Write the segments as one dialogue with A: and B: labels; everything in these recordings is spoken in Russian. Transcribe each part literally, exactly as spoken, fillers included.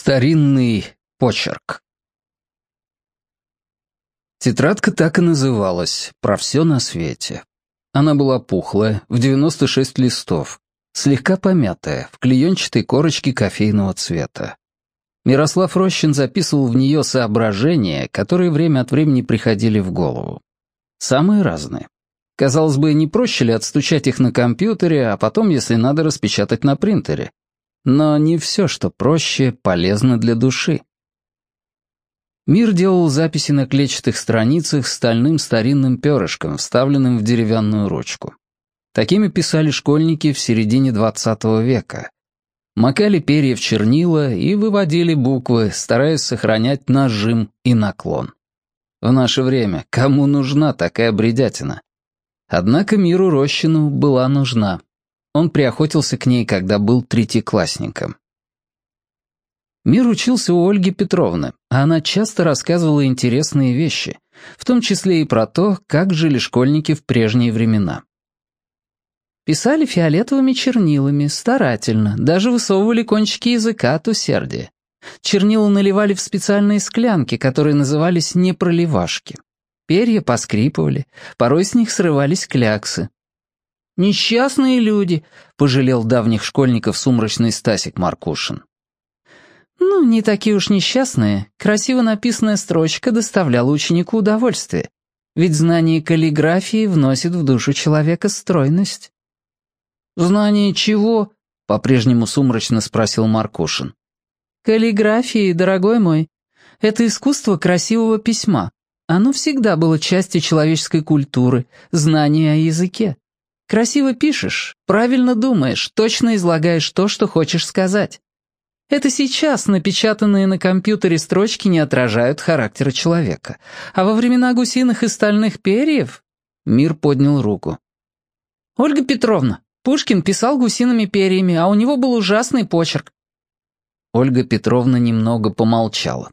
A: Старинный почерк. Тетрадка так и называлась «Про все на свете». Она была пухлая, в девяносто шесть листов, слегка помятая, в клеенчатой корочке кофейного цвета. Мирослав Рощин записывал в нее соображения, которые время от времени приходили в голову. Самые разные. Казалось бы, не проще ли отстучать их на компьютере, а потом, если надо, распечатать на принтере? Но не все, что проще, полезно для души. Мир делал записи на клетчатых страницах стальным старинным перышком, вставленным в деревянную ручку. Такими писали школьники в середине двадцатого века. Макали перья в чернила и выводили буквы, стараясь сохранять нажим и наклон. В наше время кому нужна такая бредятина? Однако миру Рощину была нужна. Он приохотился к ней, когда был третьеклассником. Мир учился у Ольги Петровны, а она часто рассказывала интересные вещи, в том числе и про то, как жили школьники в прежние времена. Писали фиолетовыми чернилами, старательно, даже высовывали кончики языка от усердия. Чернила наливали в специальные склянки, которые назывались непроливашки. Перья поскрипывали, порой с них срывались кляксы. «Несчастные люди», — пожалел давних школьников сумрачный Стасик Маркушин. Ну, не такие уж несчастные. Красиво написанная строчка доставляла ученику удовольствие. Ведь знание каллиграфии вносит в душу человека стройность. «Знание чего?» — по-прежнему сумрачно спросил Маркушин. «Каллиграфии, дорогой мой. Это искусство красивого письма. Оно всегда было частью человеческой культуры, знания о языке. Красиво пишешь, правильно думаешь, точно излагаешь то, что хочешь сказать. Это сейчас напечатанные на компьютере строчки не отражают характера человека. А во времена гусиных и стальных перьев...» Мир поднял руку. «Ольга Петровна, Пушкин писал гусиными перьями, а у него был ужасный почерк». Ольга Петровна немного помолчала.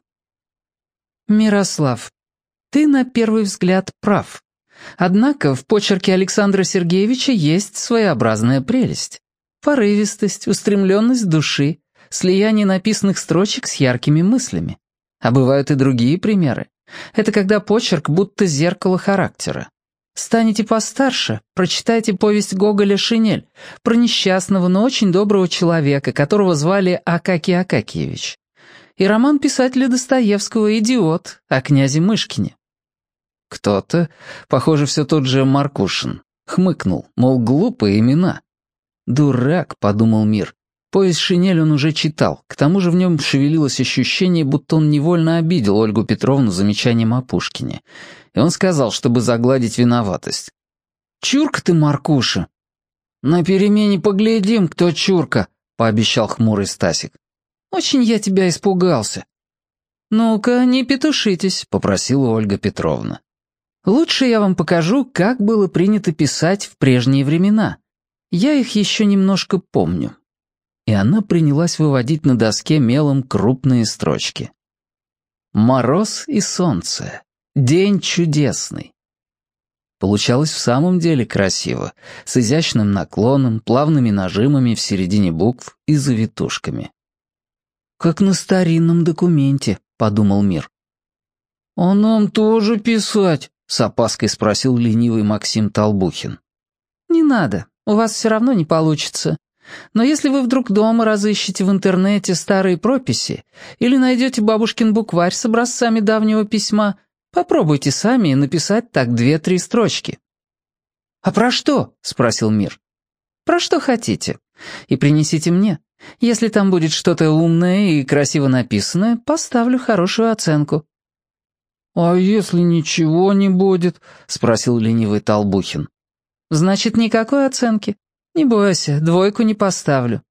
A: «Мирослав, ты на первый взгляд прав. Однако в почерке Александра Сергеевича есть своеобразная прелесть. Порывистость, устремленность души, слияние написанных строчек с яркими мыслями. А бывают и другие примеры. Это когда почерк будто зеркало характера. Станете постарше, прочитайте повесть Гоголя «Шинель» про несчастного, но очень доброго человека, которого звали Акакий Акакиевич. И роман писателя Достоевского «Идиот» о князе Мышкине. Кто-то, похоже, все тот же Маркушин, хмыкнул, мол, глупые имена. «Дурак», — подумал Мир. Повесть «Шинель» он уже читал, к тому же в нем шевелилось ощущение, будто он невольно обидел Ольгу Петровну замечанием о Пушкине. И он сказал, чтобы загладить виноватость. «Чурка ты, Маркуша!» «На перемене поглядим, кто чурка», — пообещал хмурый Стасик. «Очень я тебя испугался». «Ну-ка, не петушитесь», — попросила Ольга Петровна. «Лучше я вам покажу, как было принято писать в прежние времена. Я их еще немножко помню». И она принялась выводить на доске мелом крупные строчки. «Мороз и солнце. День чудесный». Получалось в самом деле красиво, с изящным наклоном, плавными нажимами в середине букв и завитушками. «Как на старинном документе», — подумал Мир. «А нам тоже писать?» — с опаской спросил ленивый Максим Толбухин. «Не надо, у вас все равно не получится. Но если вы вдруг дома разыщете в интернете старые прописи или найдете бабушкин букварь с образцами давнего письма, попробуйте сами написать так две-три строчки». «А про что?» — спросил Мир. «Про что хотите. И принесите мне. Если там будет что-то умное и красиво написанное, поставлю хорошую оценку». «А если ничего не будет?» — спросил ленивый Толбухин. «Значит, никакой оценки. Не бойся, двойку не поставлю».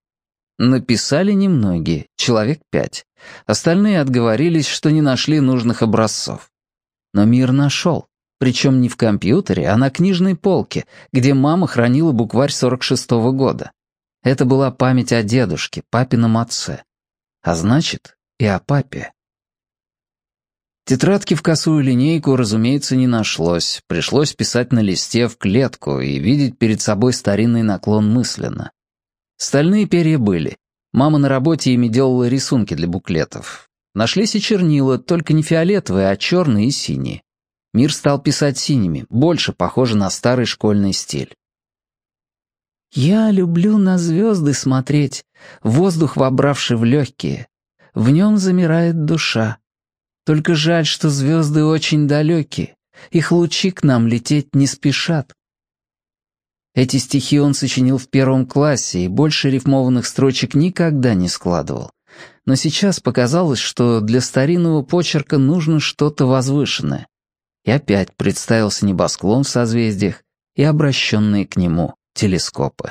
A: Написали немногие, человек пять. Остальные отговорились, что не нашли нужных образцов. Но Мир нашел, причем не в компьютере, а на книжной полке, где мама хранила букварь сорок шестого года. Это была память о дедушке, папином отце. А значит, и о папе. Тетрадки в косую линейку, разумеется, не нашлось. Пришлось писать на листе в клетку и видеть перед собой старинный наклон мысленно. Стальные перья были. Мама на работе ими делала рисунки для буклетов. Нашлись и чернила, только не фиолетовые, а черные и синие. Мир стал писать синими, больше похоже на старый школьный стиль. «Я люблю на звезды смотреть, воздух вобравший в легкие. В нем замирает душа. Только жаль, что звезды очень далекие, их лучи к нам лететь не спешат». Эти стихи он сочинил в первом классе и больше рифмованных строчек никогда не складывал. Но сейчас показалось, что для старинного почерка нужно что-то возвышенное. И опять представился небосклон в созвездиях и обращенные к нему телескопы.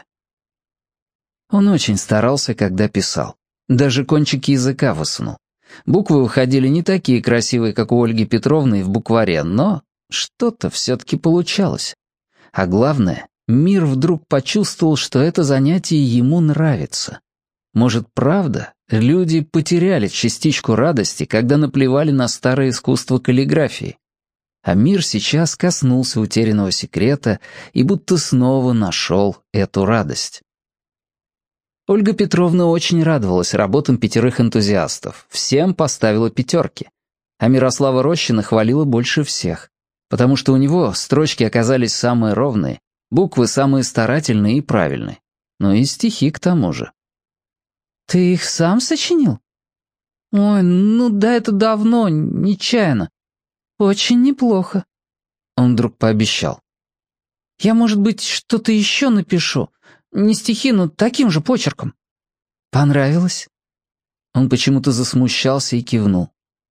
A: Он очень старался, когда писал. Даже кончики языка высунул. Буквы выходили не такие красивые, как у Ольги Петровны в букваре, но что-то все-таки получалось. А главное, Мир вдруг почувствовал, что это занятие ему нравится. Может, правда, люди потеряли частичку радости, когда наплевали на старое искусство каллиграфии. А Мир сейчас коснулся утерянного секрета и будто снова нашел эту радость. Ольга Петровна очень радовалась работам пятерых энтузиастов, всем поставила пятерки. А Мирослава Рощина хвалила больше всех, потому что у него строчки оказались самые ровные, буквы самые старательные и правильные. Ну и стихи к тому же. «Ты их сам сочинил?» «Ой, ну да, это давно, нечаянно. Очень неплохо». Он вдруг пообещал. «Я, может быть, что-то еще напишу. Не стихи, но таким же почерком». «Понравилось?» Он почему-то засмущался и кивнул.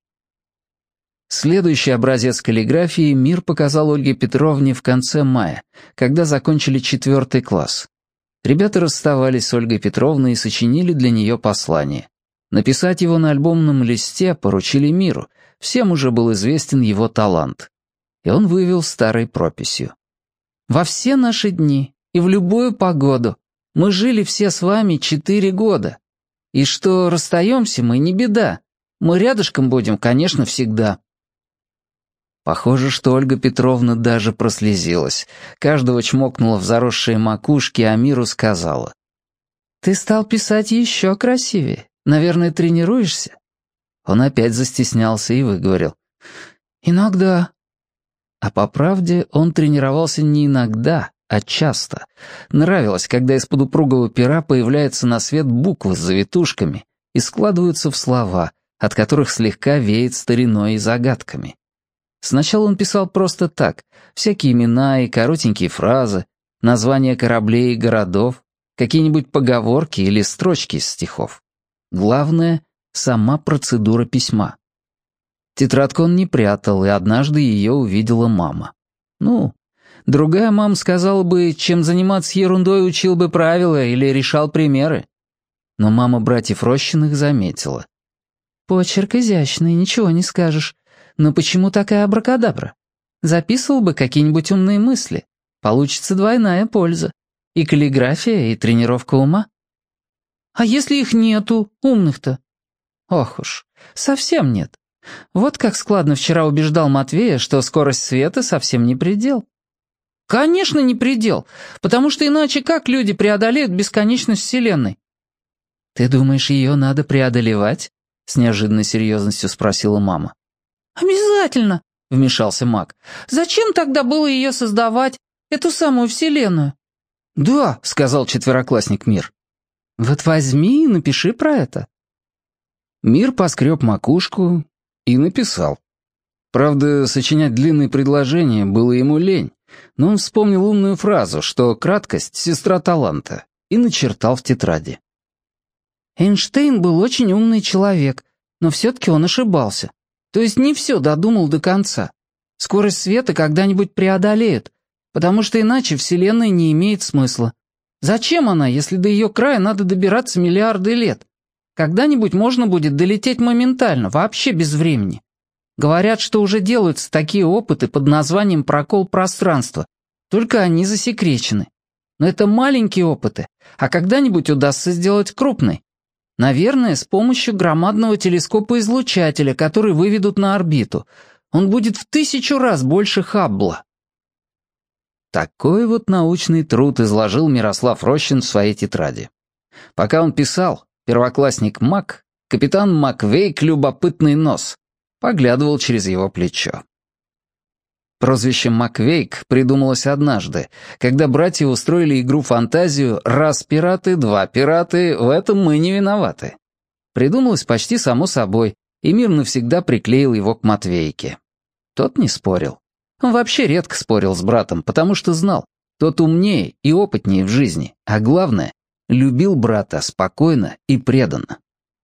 A: Следующий образец каллиграфии Мир показал Ольге Петровне в конце мая, когда закончили четвертый класс. Ребята расставались с Ольгой Петровной и сочинили для нее послание. Написать его на альбомном листе поручили Миру, всем уже был известен его талант. И он вывел старой прописью. «Во все наши дни и в любую погоду мы жили все с вами четыре года. И что расстаемся мы, не беда. Мы рядышком будем, конечно, всегда». Похоже, что Ольга Петровна даже прослезилась. Каждого чмокнула в заросшие макушки, а Миру сказала. «Ты стал писать еще красивее. Наверное, тренируешься?» Он опять застеснялся и выговорил. «Иногда». А по правде он тренировался не иногда, а часто. Нравилось, когда из-под упругого пера появляются на свет буквы с завитушками и складываются в слова, от которых слегка веет стариной и загадками. Сначала он писал просто так, всякие имена и коротенькие фразы, названия кораблей и городов, какие-нибудь поговорки или строчки из стихов. Главное — сама процедура письма. Тетрадку он не прятал, и однажды ее увидела мама. Ну, другая мама сказала бы, чем заниматься ерундой, учил бы правила или решал примеры. Но мама братьев Рощиных заметила. «Почерк изящный, ничего не скажешь. Но почему такая абракадабра? Записывал бы какие-нибудь умные мысли. Получится двойная польза. И каллиграфия, и тренировка ума». «А если их нету, умных-то?» «Ох уж, совсем нет. Вот как складно вчера убеждал Матвея, что скорость света совсем не предел». «Конечно, не предел, потому что иначе как люди преодолеют бесконечность Вселенной?» «Ты думаешь, ее надо преодолевать?» — с неожиданной серьезностью спросила мама. «Обязательно», — вмешался Мак. «Зачем тогда было ее создавать, эту самую Вселенную?» «Да», — сказал четвероклассник Мир. «Вот возьми и напиши про это». Мир поскреб макушку и написал. Правда, сочинять длинные предложения было ему лень, но он вспомнил умную фразу, что краткость — сестра таланта, и начертал в тетради. «Эйнштейн был очень умный человек, но все-таки он ошибался. То есть не все додумал до конца. Скорость света когда-нибудь преодолеют, потому что иначе Вселенная не имеет смысла. Зачем она, если до ее края надо добираться миллиарды лет? Когда-нибудь можно будет долететь моментально, вообще без времени. Говорят, что уже делаются такие опыты под названием «прокол пространства», только они засекречены. Но это маленькие опыты, а когда-нибудь удастся сделать крупный. Наверное, с помощью громадного телескопа-излучателя, который выведут на орбиту. Он будет в тысячу раз больше Хаббла. Такой вот научный труд изложил Мирослав Рощин в своей тетради. Пока он писал, Первоклассник Мак, капитан Маквейк «Любопытный нос», поглядывал через его плечо. Прозвище Маквейк придумалось однажды, когда братья устроили игру-фантазию «Раз пираты, два пираты, в этом мы не виноваты». Придумалось почти само собой, и Мир навсегда приклеил его к Матвейке. Тот не спорил. Он вообще редко спорил с братом, потому что знал, тот умнее и опытнее в жизни, а главное, любил брата спокойно и преданно.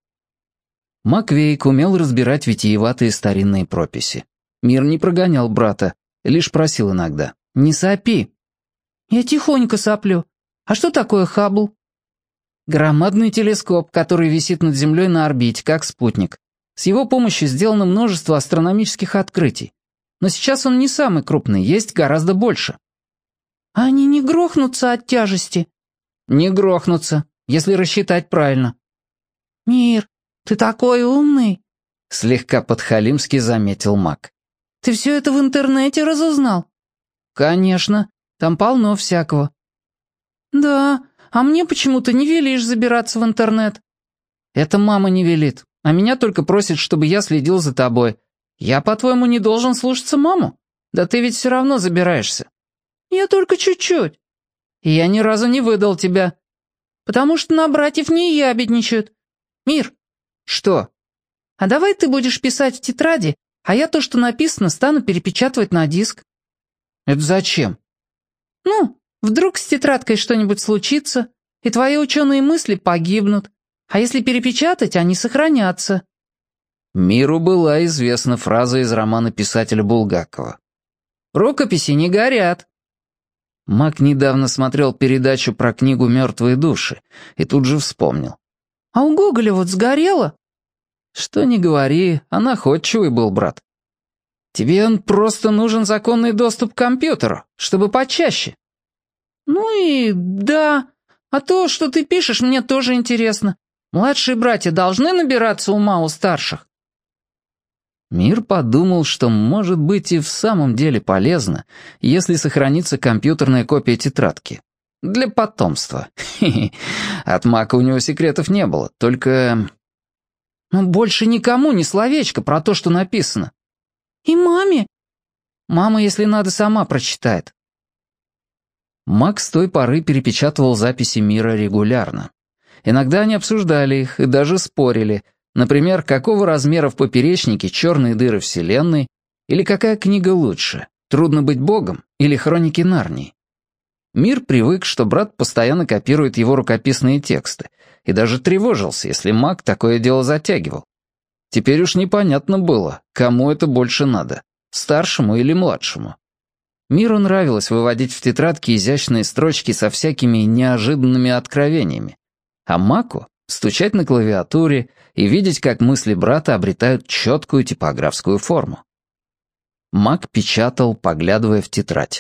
A: Маквейк умел разбирать витиеватые старинные прописи. Мир не прогонял брата, лишь просил иногда: «Не сопи». «Я тихонько соплю. А что такое Хаббл?» «Громадный телескоп, который висит над Землей на орбите, как спутник. С его помощью сделано множество астрономических открытий. Но сейчас он не самый крупный, есть гораздо больше». «А они не грохнутся от тяжести?» «Не грохнутся, если рассчитать правильно». «Мир, ты такой умный», — слегка подхалимски заметил Мак. «Ты все это в интернете разузнал?» «Конечно, там полно всякого». «Да, а мне почему-то не велишь забираться в интернет». «Это мама не велит, а меня только просит, чтобы я следил за тобой. Я, по-твоему, не должен слушаться маму? Да ты ведь все равно забираешься». «Я только чуть-чуть». «И я ни разу не выдал тебя». «Потому что на братьев не ябедничают. Мир». «Что?» «А давай ты будешь писать в тетради, а я то, что написано, стану перепечатывать на диск». «Это зачем?» «Ну, вдруг с тетрадкой что-нибудь случится, и твои ученые мысли погибнут, а если перепечатать, они сохранятся». Миру была известна фраза из романа писателя Булгакова: «Рукописи не горят». Мак недавно смотрел передачу про книгу «Мертвые души» и тут же вспомнил: «А у Гоголя вот сгорело». «Что ни говори, а находчивый был брат. Тебе он просто нужен законный доступ к компьютеру, чтобы почаще». «Ну и да, а то, что ты пишешь, мне тоже интересно. Младшие братья должны набираться ума у старших». Мир подумал, что может быть и в самом деле полезно, если сохранится компьютерная копия тетрадки. Для потомства. Хе-хе. От Мака у него секретов не было, только... Ну, больше никому ни словечко про то, что написано. И маме? Мама, если надо, сама прочитает. Мак с той поры перепечатывал записи Мира регулярно. Иногда они обсуждали их и даже спорили. Например, какого размера в поперечнике черные дыры Вселенной, или какая книга лучше, «Трудно быть богом» или «Хроники Нарнии». Мир привык, что брат постоянно копирует его рукописные тексты, и даже тревожился, если Мак такое дело затягивал. Теперь уж непонятно было, кому это больше надо, старшему или младшему. Миру нравилось выводить в тетрадке изящные строчки со всякими неожиданными откровениями, а Маку — стучать на клавиатуре и видеть, как мысли брата обретают четкую типографскую форму. Мак печатал, поглядывая в тетрадь.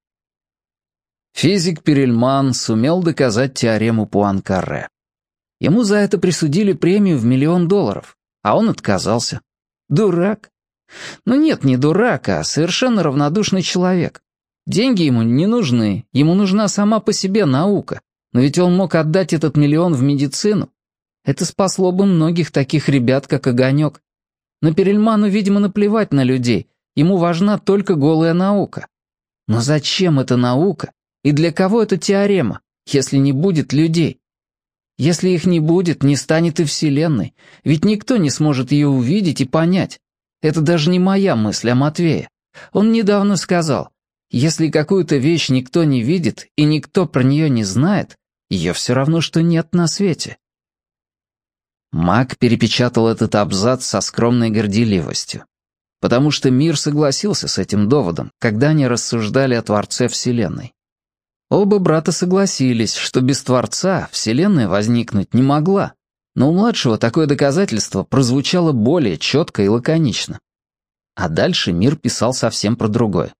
A: Физик Перельман сумел доказать теорему Пуанкаре. Ему за это присудили премию в миллион долларов, а он отказался. Дурак. Ну нет, не дурак, а совершенно равнодушный человек. Деньги ему не нужны, ему нужна сама по себе наука. Но ведь он мог отдать этот миллион в медицину. Это спасло бы многих таких ребят, как Огонек. Но Перельману, видимо, наплевать на людей, ему важна только голая наука. Но зачем эта наука? И для кого эта теорема, если не будет людей? Если их не будет, не станет и Вселенной, ведь никто не сможет ее увидеть и понять. Это даже не моя мысль, а Матвея. Он недавно сказал: если какую-то вещь никто не видит и никто про нее не знает, ее все равно, что нет на свете. Мак перепечатал этот абзац со скромной горделивостью, потому что Мир согласился с этим доводом, когда они рассуждали о Творце Вселенной. Оба брата согласились, что без Творца Вселенная возникнуть не могла, но у младшего такое доказательство прозвучало более четко и лаконично. А дальше Мир писал совсем про другое.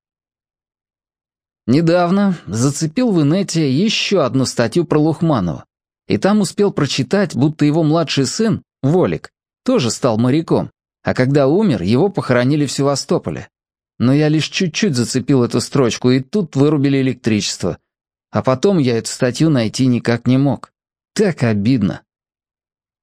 A: Недавно зацепил в инете еще одну статью про Лухманова, и там успел прочитать, будто его младший сын, Волик, тоже стал моряком, а когда умер, его похоронили в Севастополе. Но я лишь чуть-чуть зацепил эту строчку, и тут вырубили электричество. А потом я эту статью найти никак не мог. Так обидно.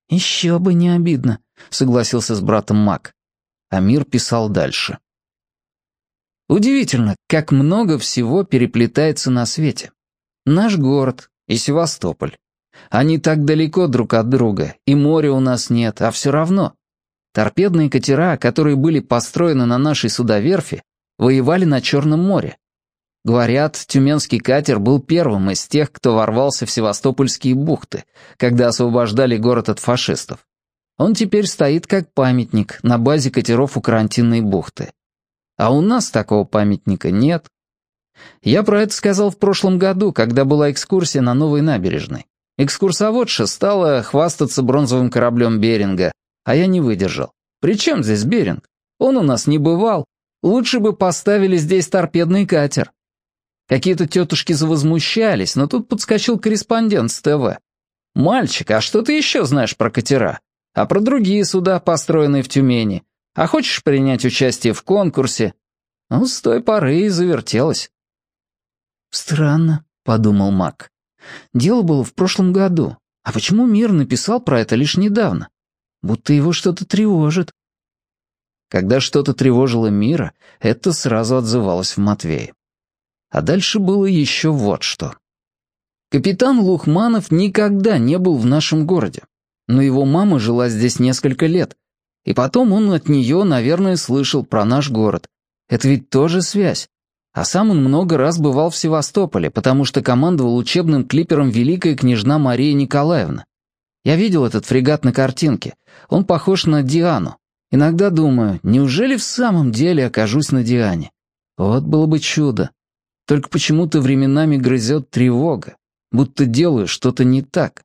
A: «Еще бы не обидно», — согласился с братом Мак. А Мир писал дальше. Удивительно, как много всего переплетается на свете. Наш город и Севастополь. Они так далеко друг от друга, и моря у нас нет, а все равно. Торпедные катера, которые были построены на нашей судоверфи, воевали на Черном море. Говорят, тюменский катер был первым из тех, кто ворвался в севастопольские бухты, когда освобождали город от фашистов. Он теперь стоит как памятник на базе катеров у Карантинной бухты. А у нас такого памятника нет. Я про это сказал в прошлом году, когда была экскурсия на Новой набережной. Экскурсоводша стала хвастаться бронзовым кораблем Беринга, а я не выдержал. При чем здесь Беринг? Он у нас не бывал. Лучше бы поставили здесь торпедный катер. Какие-то тетушки завозмущались, но тут подскочил корреспондент с ТВ. «Мальчик, а что ты еще знаешь про катера? А про другие суда, построенные в Тюмени? А хочешь принять участие в конкурсе?» Ну, с той поры и завертелось. «Странно», — подумал Мак. «Дело было в прошлом году. А почему Мир написал про это лишь недавно? Будто его что-то тревожит». Когда что-то тревожило Мира, это сразу отзывалось в Матвее. А дальше было еще вот что. Капитан Лухманов никогда не был в нашем городе, но его мама жила здесь несколько лет, и потом он от нее, наверное, слышал про наш город. Это ведь тоже связь. А сам он много раз бывал в Севастополе, потому что командовал учебным клипером Великая княжна Мария Николаевна. Я видел этот фрегат на картинке. Он похож на Диану. Иногда думаю, неужели в самом деле окажусь на Диане? Вот было бы чудо. Только почему-то временами грызет тревога, будто делаю что-то не так.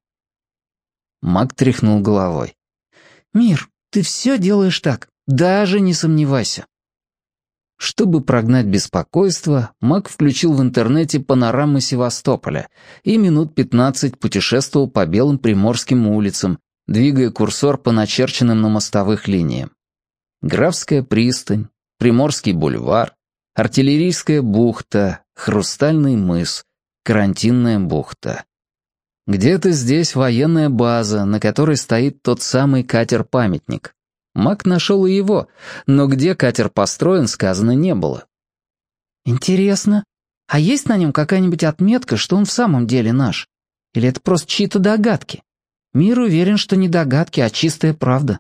A: Мак тряхнул головой. «Мир, ты все делаешь так, даже не сомневайся». Чтобы прогнать беспокойство, Мак включил в интернете панорамы Севастополя и минут пятнадцать путешествовал по белым приморским улицам, двигая курсор по начерченным на мостовых линиям. Графская пристань, Приморский бульвар, Артиллерийская бухта, Хрустальный мыс, Карантинная бухта. Где-то здесь военная база, на которой стоит тот самый катер-памятник. Мак нашел и его, но где катер построен, сказано не было. «Интересно, а есть на нем какая-нибудь отметка, что он в самом деле наш? Или это просто чьи-то догадки? Мир уверен, что не догадки, а чистая правда».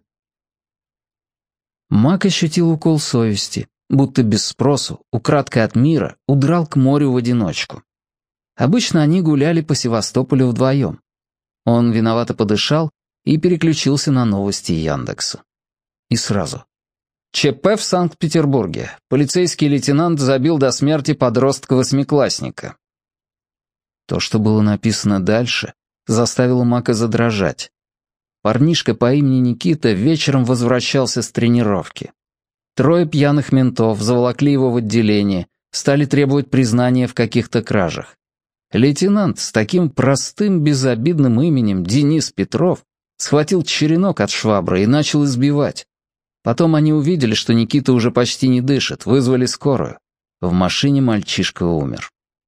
A: Мак ощутил укол совести, будто без спросу, украдкой от Мира, удрал к морю в одиночку. Обычно они гуляли по Севастополю вдвоем. Он виновато подышал и переключился на новости Яндекса. И сразу. ЧП в Санкт-Петербурге. Полицейский лейтенант забил до смерти подростка-восьмиклассника. То, что было написано дальше, заставило Мака задрожать. Парнишка по имени Никита вечером возвращался с тренировки. Трое пьяных ментов заволокли его в отделение, стали требовать признания в каких-то кражах. Лейтенант с таким простым, безобидным именем Денис Петров схватил черенок от швабры и начал избивать. Потом они увидели, что Никита уже почти не дышит, вызвали скорую. В машине мальчишка умер.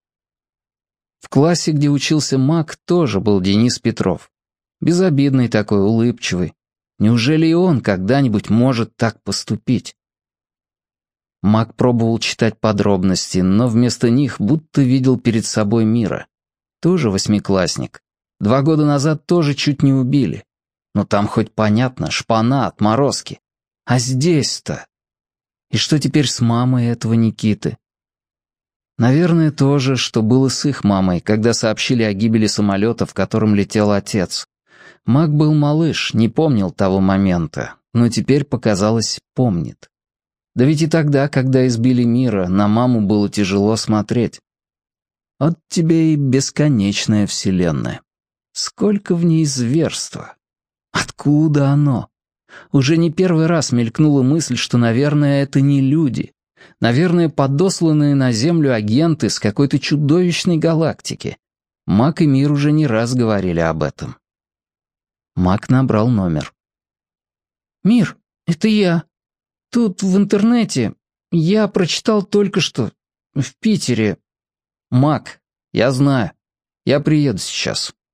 A: В классе, где учился Мак, тоже был Денис Петров. Безобидный такой, улыбчивый. Неужели и он когда-нибудь может так поступить? Мак пробовал читать подробности, но вместо них будто видел перед собой Мира. Тоже восьмиклассник. Два года назад тоже чуть не убили. Но там хоть понятно, шпана, отморозки. А здесь-то... И что теперь с мамой этого Никиты? Наверное, то же, что было с их мамой, когда сообщили о гибели самолета, в котором летел отец. Мак был малыш, не помнил того момента, но теперь, показалось, помнит. Да ведь и тогда, когда избили Мира, на маму было тяжело смотреть. Вот тебе и бесконечная вселенная. Сколько в ней зверства. Откуда оно? Уже не первый раз мелькнула мысль, что, наверное, это не люди. Наверное, подосланные на Землю агенты с какой-то чудовищной галактики. Мак и Мир уже не раз говорили об этом. Мак набрал номер. «Мир, это я. Тут в интернете. Я прочитал только что. В Питере. Мак, я знаю. Я приеду сейчас».